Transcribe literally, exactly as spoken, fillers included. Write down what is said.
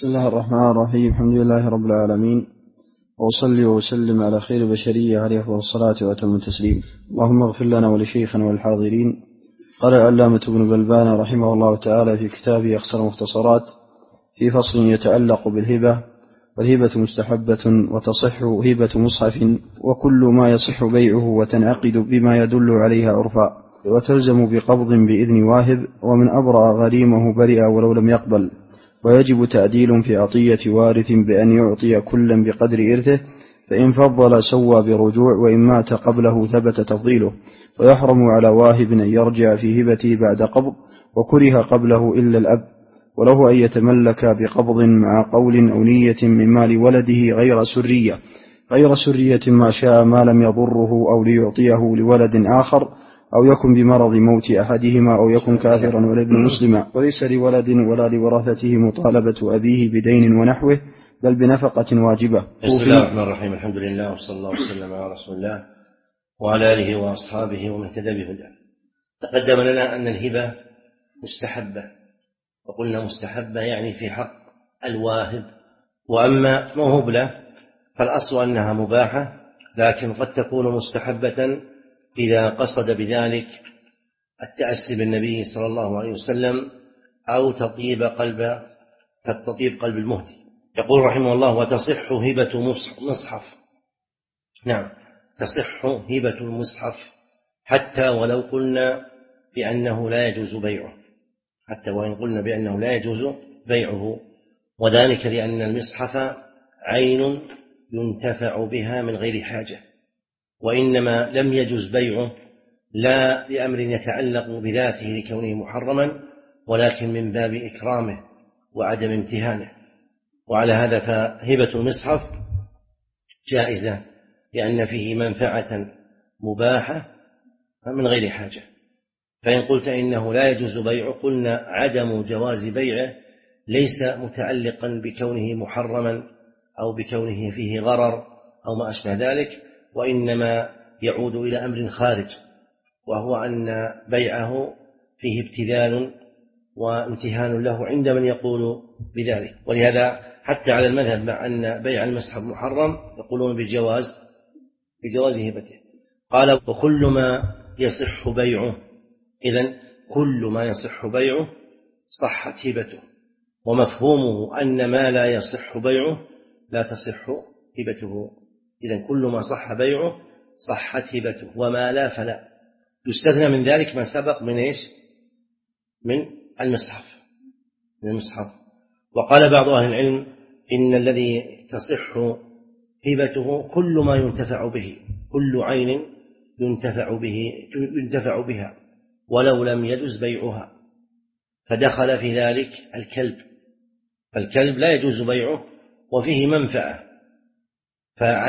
بسم الله الرحمن الرحيم. الحمد لله رب العالمين، وأصلي وأسلم على خير بشرية عليه أفضل الصلاة وأتم التسليم. اللهم اغفر لنا ولشيخنا والحاضرين. قال العلامة ابن بلبان رحمه الله تعالى في كتابه أخصر مختصرات في فصل يتعلق بالهبة: والهبة مستحبة وتصح هبة مصحف، وكل ما يصح بيعه وتنعقد بما يدل عليها عرفا، وتلزم بقبض بإذن واهب، ومن أبرأ غريمه برئ ولو لم يقبل. ويجب تعديل في عطية وارث بأن يعطي كلا بقدر إرثه، فإن فضل سوى برجوع، وإن مات قبله ثبت تفضيله. ويحرم على واهب أن يرجع في هبته بعد قبض، وكره قبله إلا الأب، وله أن يتملك بقبض مع قول أو نية من مال ولده غير سرية غير سرية ما شاء ما لم يضره، أو ليعطيه لولد آخر، أو يكن بمرض موت أحدهما، أو يكن كافرا والابن مسلما، وليس لولد ولا لورثته مطالبة أبيه بدين ونحوه، بل بنفقة واجبة. بسم الله الرحمن الرحيم. الحمد لله وصلى الله وسلم على رسول الله وعلى آله وأصحابه ومن اهتدى بهداه. تقدم لنا أن الهبة مستحبة، وقلنا مستحبة يعني في حق الواهب، وأما موهوب له فالأصل أنها مباحة، لكن قد تكون مستحبة إذا قصد بذلك التأسي بالنبي صلى الله عليه وسلم أو تطيب قلب تطيب قلب المهدي. يقول رحمه الله: وتصح هبة مصحف. نعم، تصح هبة المصحف حتى ولو قلنا بأنه لا يجوز بيعه، حتى وإن قلنا بأنه لا يجوز بيعه، وذلك لأن المصحف عين ينتفع بها من غير حاجة، وإنما لم يجوز بيعه لا لأمر يتعلق بذاته لكونه محرما، ولكن من باب إكرامه وعدم امتهانه. وعلى هذا فهبة المصحف جائزة لأن فيه منفعة مباحة من غير حاجة. فإن قلت إنه لا يجوز بيعه، قلنا عدم جواز بيعه ليس متعلقا بكونه محرما أو بكونه فيه غرر أو ما أشبه ذلك، وإنما يعود إلى أمر خارج، وهو أن بيعه فيه ابتذال وامتهان له عند من يقول بذلك. ولهذا حتى على المذهب مع أن بيع المصحف محرم يقولون بالجواز بجواز هبته. قال: وكل ما يصح بيعه، إذن كل ما يصح بيعه صحت هبته، ومفهومه أن ما لا يصح بيعه لا تصح هبته. إذن كل ما صح بيعه صحت هبته، وما لا فلا. يستثنى من ذلك ما سبق من إيش؟ من المصحف من المصحف وقال بعض أهل العلم إن الذي تصح هبته كل ما ينتفع به، كل عين ينتفع به ينتفع بها ولو لم يجوز بيعها، فدخل في ذلك الكلب، فالكلب لا يجوز بيعه وفيه منفعة،